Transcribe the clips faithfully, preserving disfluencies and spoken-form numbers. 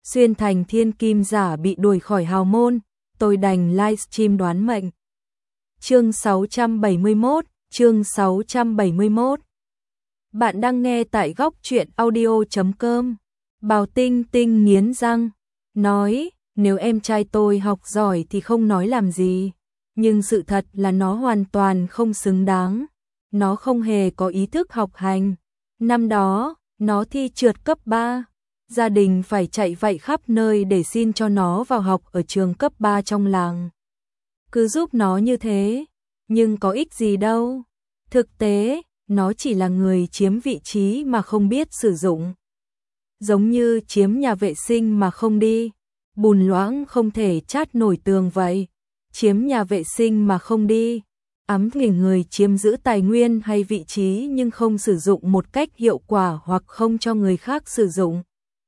Xuyên thành thiên kim giả bị đuổi khỏi hào môn, tôi đành livestream đoán mệnh. Chương sáu trăm bảy mươi mốt, chương sáu trăm bảy mươi mốt. Bạn đang nghe tại góc truyện audio chấm com. Bào Tinh Tinh nghiến răng, nói, nếu em trai tôi học giỏi thì không nói làm gì. Nhưng sự thật là nó hoàn toàn không xứng đáng. Nó không hề có ý thức học hành. Năm đó, nó thi trượt cấp ba. Gia đình phải chạy vạy khắp nơi để xin cho nó vào học ở trường cấp ba trong làng. Cứ giúp nó như thế, nhưng có ích gì đâu. Thực tế, nó chỉ là người chiếm vị trí mà không biết sử dụng. Giống như chiếm nhà vệ sinh mà không đi, bùn loãng không thể chát nổi tường vậy. Chiếm nhà vệ sinh mà không đi, ám nghề người chiếm giữ tài nguyên hay vị trí nhưng không sử dụng một cách hiệu quả hoặc không cho người khác sử dụng.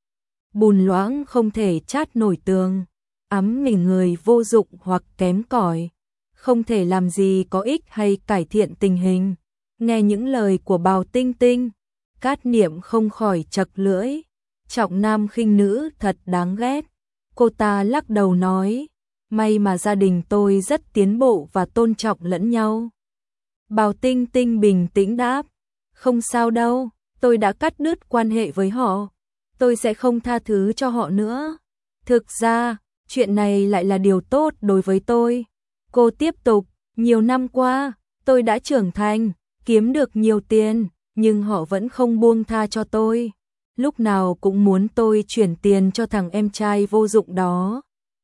Bùn loãng không thể chát nổi tường, ám nghề người vô dụng hoặc kém cỏi, không thể làm gì có ích hay cải thiện tình hình. Nghe những lời của Bào Tinh Tinh, Cát Niệm không khỏi chật lưỡi, trọng nam khinh nữ thật đáng ghét. Cô ta lắc đầu nói, may mà gia đình tôi rất tiến bộ và tôn trọng lẫn nhau. Bào Tinh Tinh bình tĩnh đáp, không sao đâu, tôi đã cắt đứt quan hệ với họ, tôi sẽ không tha thứ cho họ nữa. Thực ra, chuyện này lại là điều tốt đối với tôi. Cô tiếp tục, nhiều năm qua, tôi đã trưởng thành, kiếm được nhiều tiền, nhưng họ vẫn không buông tha cho tôi. Lúc nào cũng muốn tôi chuyển tiền cho thằng em trai vô dụng đó.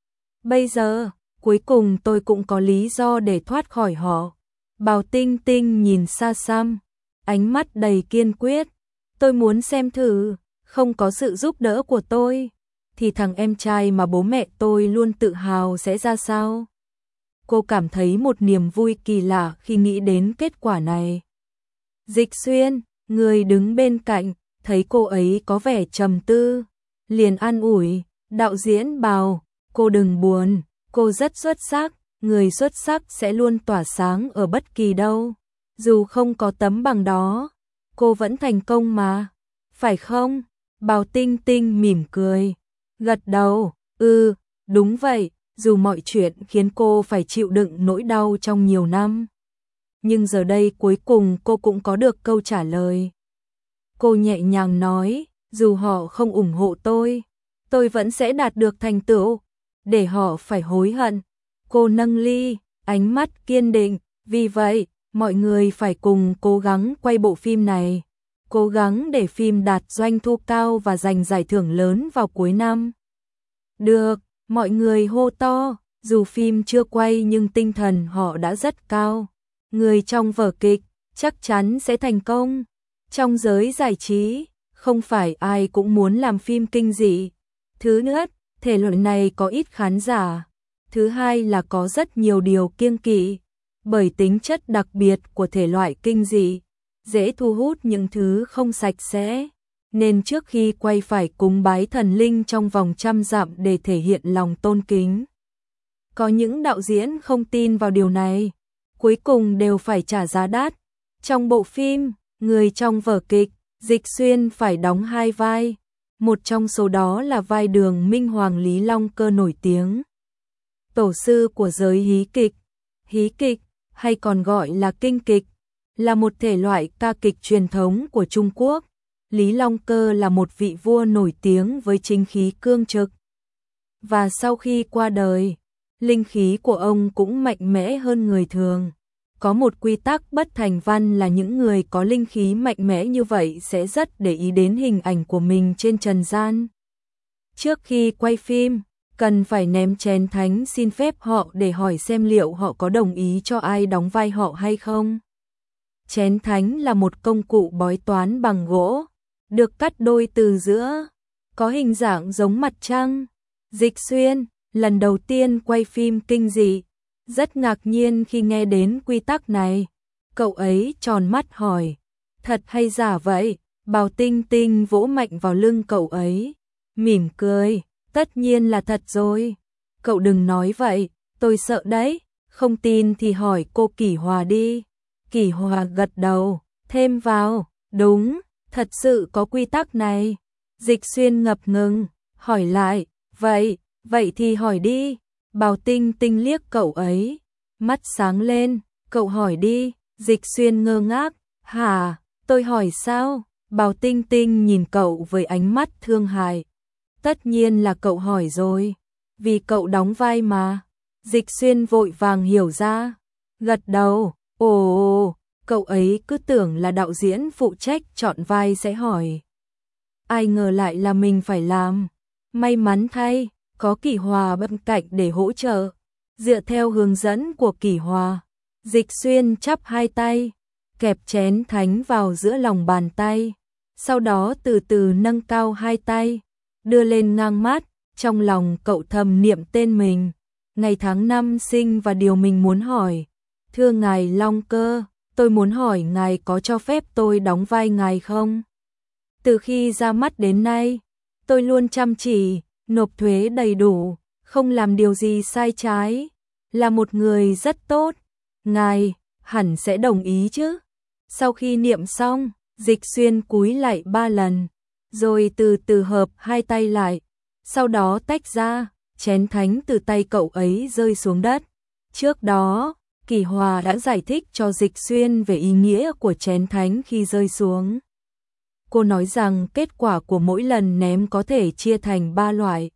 Bây giờ, cuối cùng tôi cũng có lý do để thoát khỏi họ. Bào Tinh Tinh nhìn xa xăm, ánh mắt đầy kiên quyết. Tôi muốn xem thử, không có sự giúp đỡ của tôi, thì thằng em trai mà bố mẹ tôi luôn tự hào sẽ ra sao? Cô cảm thấy một niềm vui kỳ lạ khi nghĩ đến kết quả này. Dịch Xuyên, người đứng bên cạnh, thấy cô ấy có vẻ trầm tư, liền an ủi, đạo diễn Bào, cô đừng buồn, cô rất xuất sắc, người xuất sắc sẽ luôn tỏa sáng ở bất kỳ đâu. Dù không có tấm bằng đó, cô vẫn thành công mà, phải không? Bào Tinh Tinh mỉm cười, gật đầu, ừ, đúng vậy, dù mọi chuyện khiến cô phải chịu đựng nỗi đau trong nhiều năm. Nhưng giờ đây cuối cùng cô cũng có được câu trả lời. Cô nhẹ nhàng nói, dù họ không ủng hộ tôi, tôi vẫn sẽ đạt được thành tựu, để họ phải hối hận. Cô nâng ly, ánh mắt kiên định, vì vậy, mọi người phải cùng cố gắng quay bộ phim này, cố gắng để phim đạt doanh thu cao và giành giải thưởng lớn vào cuối năm. Được, mọi người hô to, dù phim chưa quay nhưng tinh thần họ đã rất cao. Người trong vở kịch chắc chắn sẽ thành công. Trong giới giải trí, không phải ai cũng muốn làm phim kinh dị. Thứ nhất, thể loại này có ít khán giả. Thứ hai là có rất nhiều điều kiêng kỵ, bởi tính chất đặc biệt của thể loại kinh dị, dễ thu hút những thứ không sạch sẽ. Nên trước khi quay phải cúng bái thần linh trong vòng trăm dặm để thể hiện lòng tôn kính. Có những đạo diễn không tin vào điều này, cuối cùng đều phải trả giá đắt. Trong bộ phim, người trong vở kịch, Dịch Xuyên phải đóng hai vai. Một trong số đó là vai Đường Minh Hoàng Lý Long Cơ nổi tiếng. Tổ sư của giới hí kịch. Hí kịch, hay còn gọi là kinh kịch, là một thể loại ca kịch truyền thống của Trung Quốc. Lý Long Cơ là một vị vua nổi tiếng với chính khí cương trực. Và sau khi qua đời, linh khí của ông cũng mạnh mẽ hơn người thường. Có một quy tắc bất thành văn là những người có linh khí mạnh mẽ như vậy sẽ rất để ý đến hình ảnh của mình trên trần gian. Trước khi quay phim, cần phải ném chén thánh xin phép họ để hỏi xem liệu họ có đồng ý cho ai đóng vai họ hay không. Chén thánh là một công cụ bói toán bằng gỗ, được cắt đôi từ giữa, có hình dạng giống mặt trăng. Dịch Xuyên, lần đầu tiên quay phim kinh dị, rất ngạc nhiên khi nghe đến quy tắc này. Cậu ấy tròn mắt hỏi, thật hay giả vậy? Bào Tinh Tinh vỗ mạnh vào lưng cậu ấy, mỉm cười, tất nhiên là thật rồi. Cậu đừng nói vậy, tôi sợ đấy, không tin thì hỏi cô Kỷ Hòa đi. Kỷ Hòa gật đầu, thêm vào, đúng, thật sự có quy tắc này. Dịch Xuyên ngập ngừng, hỏi lại, vậy, vậy thì hỏi đi. Bào Tinh Tinh liếc cậu ấy, mắt sáng lên, cậu hỏi đi. Dịch Xuyên ngơ ngác, hả, tôi hỏi sao? Bào Tinh Tinh nhìn cậu với ánh mắt thương hại. Tất nhiên là cậu hỏi rồi, vì cậu đóng vai mà. Dịch Xuyên vội vàng hiểu ra, gật đầu, ồ, cậu ấy cứ tưởng là đạo diễn phụ trách chọn vai sẽ hỏi. Ai ngờ lại là mình phải làm. May mắn thay, có Kỷ Hòa bên cạnh để hỗ trợ. Dựa theo hướng dẫn của Kỷ Hòa, Dịch Xuyên chắp hai tay, kẹp chén thánh vào giữa lòng bàn tay, sau đó từ từ nâng cao hai tay, đưa lên ngang mắt, trong lòng cậu thầm niệm tên mình, ngày tháng năm sinh và điều mình muốn hỏi. Thưa ngài Long Cơ, tôi muốn hỏi ngài có cho phép tôi đóng vai ngài không? Từ khi ra mắt đến nay, tôi luôn chăm chỉ, nộp thuế đầy đủ, không làm điều gì sai trái, là một người rất tốt. Ngài hẳn sẽ đồng ý chứ? Sau khi niệm xong, Dịch Xuyên cúi lại ba lần, rồi từ từ hợp hai tay lại, sau đó tách ra, chén thánh từ tay cậu ấy rơi xuống đất. Trước đó, Kỷ Hòa đã giải thích cho Dịch Xuyên về ý nghĩa của chén thánh khi rơi xuống. Cô nói rằng kết quả của mỗi lần ném có thể chia thành ba loại: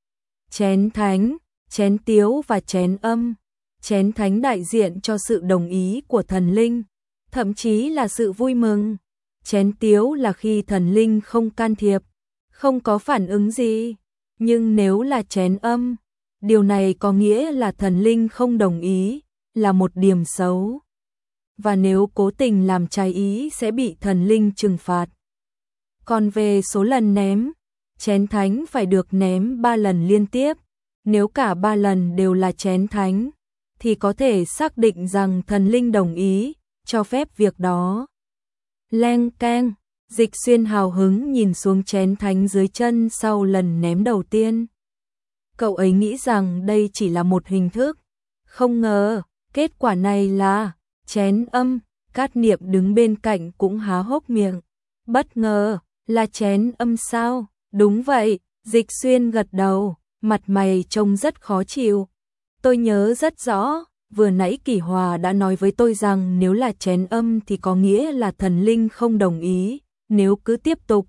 chén thánh, chén tiếu và chén âm. Chén thánh đại diện cho sự đồng ý của thần linh, thậm chí là sự vui mừng. Chén tiếu là khi thần linh không can thiệp, không có phản ứng gì. Nhưng nếu là chén âm, điều này có nghĩa là thần linh không đồng ý, là một điểm xấu. Và nếu cố tình làm trái ý sẽ bị thần linh trừng phạt. Còn về số lần ném, chén thánh phải được ném ba lần liên tiếp. Nếu cả ba lần đều là chén thánh, thì có thể xác định rằng thần linh đồng ý, cho phép việc đó. Leng keng, Dịch Xuyên hào hứng nhìn xuống chén thánh dưới chân sau lần ném đầu tiên. Cậu ấy nghĩ rằng đây chỉ là một hình thức. Không ngờ, kết quả này là chén âm. Cát Niệm đứng bên cạnh cũng há hốc miệng. Bất ngờ, là chén âm sao? Đúng vậy, Dịch Xuyên gật đầu, mặt mày trông rất khó chịu. Tôi nhớ rất rõ, vừa nãy Kỷ Hòa đã nói với tôi rằng nếu là chén âm thì có nghĩa là thần linh không đồng ý, nếu cứ tiếp tục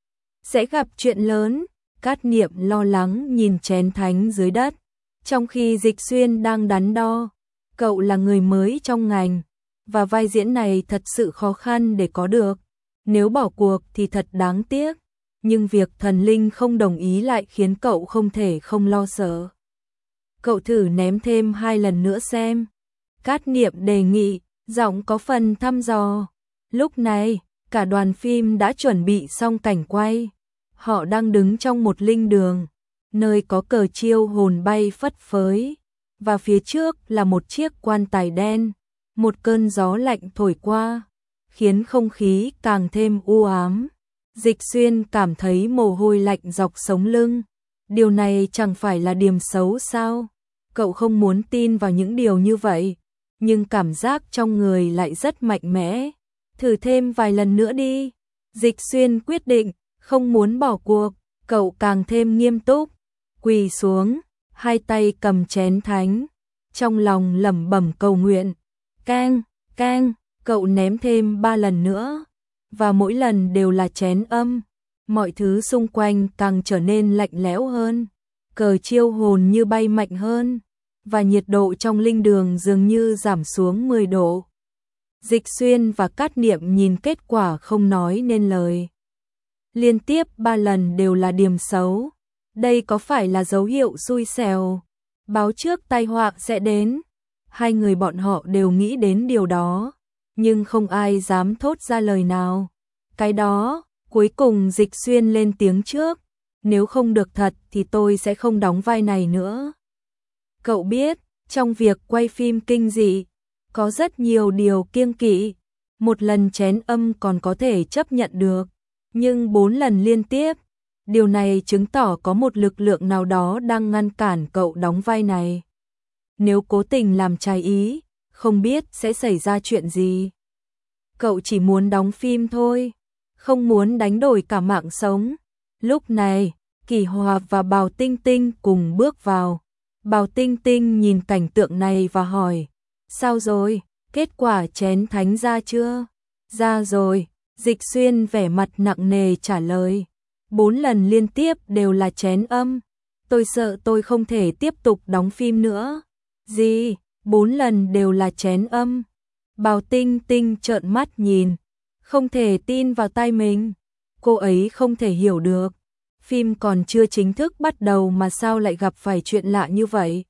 sẽ gặp chuyện lớn. Cát Niệm lo lắng nhìn chén thánh dưới đất, trong khi Dịch Xuyên đang đắn đo. Cậu là người mới trong ngành, và vai diễn này thật sự khó khăn để có được. Nếu bỏ cuộc thì thật đáng tiếc, nhưng việc thần linh không đồng ý lại khiến cậu không thể không lo sợ. Cậu thử ném thêm hai lần nữa xem. Cát Niệm đề nghị, giọng có phần thăm dò. Lúc này, cả đoàn phim đã chuẩn bị xong cảnh quay. Họ đang đứng trong một linh đường, nơi có cờ chiêu hồn bay phất phới. Và phía trước là một chiếc quan tài đen. Một cơn gió lạnh thổi qua, khiến không khí càng thêm u ám. Dịch Xuyên cảm thấy mồ hôi lạnh dọc sống lưng. Điều này chẳng phải là điểm xấu sao? Cậu không muốn tin vào những điều như vậy, nhưng cảm giác trong người lại rất mạnh mẽ. Thử thêm vài lần nữa đi. Dịch Xuyên quyết định, không muốn bỏ cuộc. Cậu càng thêm nghiêm túc, quỳ xuống, hai tay cầm chén thánh, trong lòng lẩm bẩm cầu nguyện. Keng, keng, cậu ném thêm ba lần nữa, và mỗi lần đều là chén âm. Mọi thứ xung quanh càng trở nên lạnh lẽo hơn, cờ chiêu hồn như bay mạnh hơn, và nhiệt độ trong linh đường dường như giảm xuống mười độ. Dịch Xuyên và Cát Niệm nhìn kết quả không nói nên lời. Liên tiếp ba lần đều là điểm xấu. Đây có phải là dấu hiệu xui xẻo, báo trước tai họa sẽ đến? Hai người bọn họ đều nghĩ đến điều đó, nhưng không ai dám thốt ra lời nào. Cái đó, cuối cùng Dịch Xuyên lên tiếng trước. Nếu không được thật thì tôi sẽ không đóng vai này nữa. Cậu biết, trong việc quay phim kinh dị, có rất nhiều điều kiêng kỵ. Một lần chén âm còn có thể chấp nhận được, nhưng bốn lần liên tiếp, điều này chứng tỏ có một lực lượng nào đó đang ngăn cản cậu đóng vai này. Nếu cố tình làm trái ý, không biết sẽ xảy ra chuyện gì. Cậu chỉ muốn đóng phim thôi, không muốn đánh đổi cả mạng sống. Lúc này, Kỳ Hòa và Bào Tinh Tinh cùng bước vào. Bào Tinh Tinh nhìn cảnh tượng này và hỏi, sao rồi, kết quả chén thánh ra chưa? Ra rồi, Dịch Xuyên vẻ mặt nặng nề trả lời. Bốn lần liên tiếp đều là chén âm. Tôi sợ tôi không thể tiếp tục đóng phim nữa. Gì? Bốn lần đều là chén âm. Bào Tinh Tinh trợn mắt nhìn, không thể tin vào tai mình. Cô ấy không thể hiểu được. Phim còn chưa chính thức bắt đầu mà sao lại gặp phải chuyện lạ như vậy.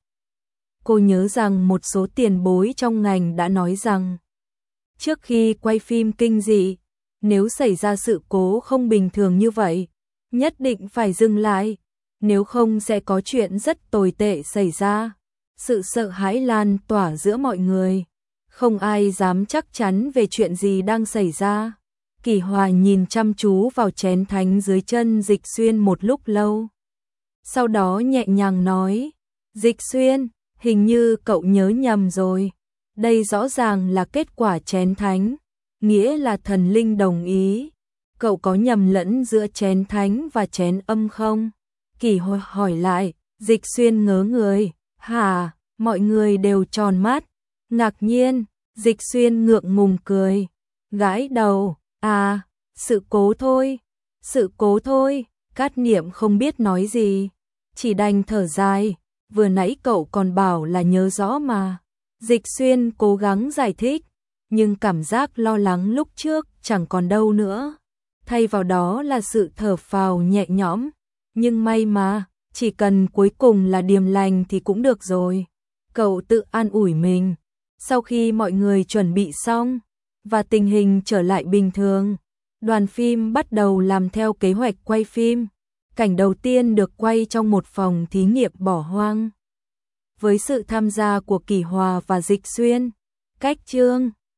Cô nhớ rằng một số tiền bối trong ngành đã nói rằng, trước khi quay phim kinh dị, nếu xảy ra sự cố không bình thường như vậy, nhất định phải dừng lại, nếu không sẽ có chuyện rất tồi tệ xảy ra. Sự sợ hãi lan tỏa giữa mọi người, không ai dám chắc chắn về chuyện gì đang xảy ra. Kỳ Hòa nhìn chăm chú vào chén thánh dưới chân Dịch Xuyên một lúc lâu. Sau đó nhẹ nhàng nói, Dịch Xuyên, hình như cậu nhớ nhầm rồi. Đây rõ ràng là kết quả chén thánh, nghĩa là thần linh đồng ý. Cậu có nhầm lẫn giữa chén thánh và chén âm không? Kỳ Hòa hỏi lại. Dịch Xuyên ngớ người, hả? Mọi người đều tròn mắt, ngạc nhiên. Dịch Xuyên ngượng ngùng cười, gãi đầu, à, sự cố thôi, sự cố thôi. Cát Niệm không biết nói gì, chỉ đành thở dài, vừa nãy cậu còn bảo là nhớ rõ mà. Dịch Xuyên cố gắng giải thích, nhưng cảm giác lo lắng lúc trước chẳng còn đâu nữa. Thay vào đó là sự thở phào nhẹ nhõm, nhưng may mà, chỉ cần cuối cùng là điềm lành thì cũng được rồi. Cậu tự an ủi mình. Sau khi mọi người chuẩn bị xong và tình hình trở lại bình thường, đoàn phim bắt đầu làm theo kế hoạch quay phim. Cảnh đầu tiên được quay trong một phòng thí nghiệm bỏ hoang, với sự tham gia của Kỳ Hòa và Dịch Xuyên. Cách chương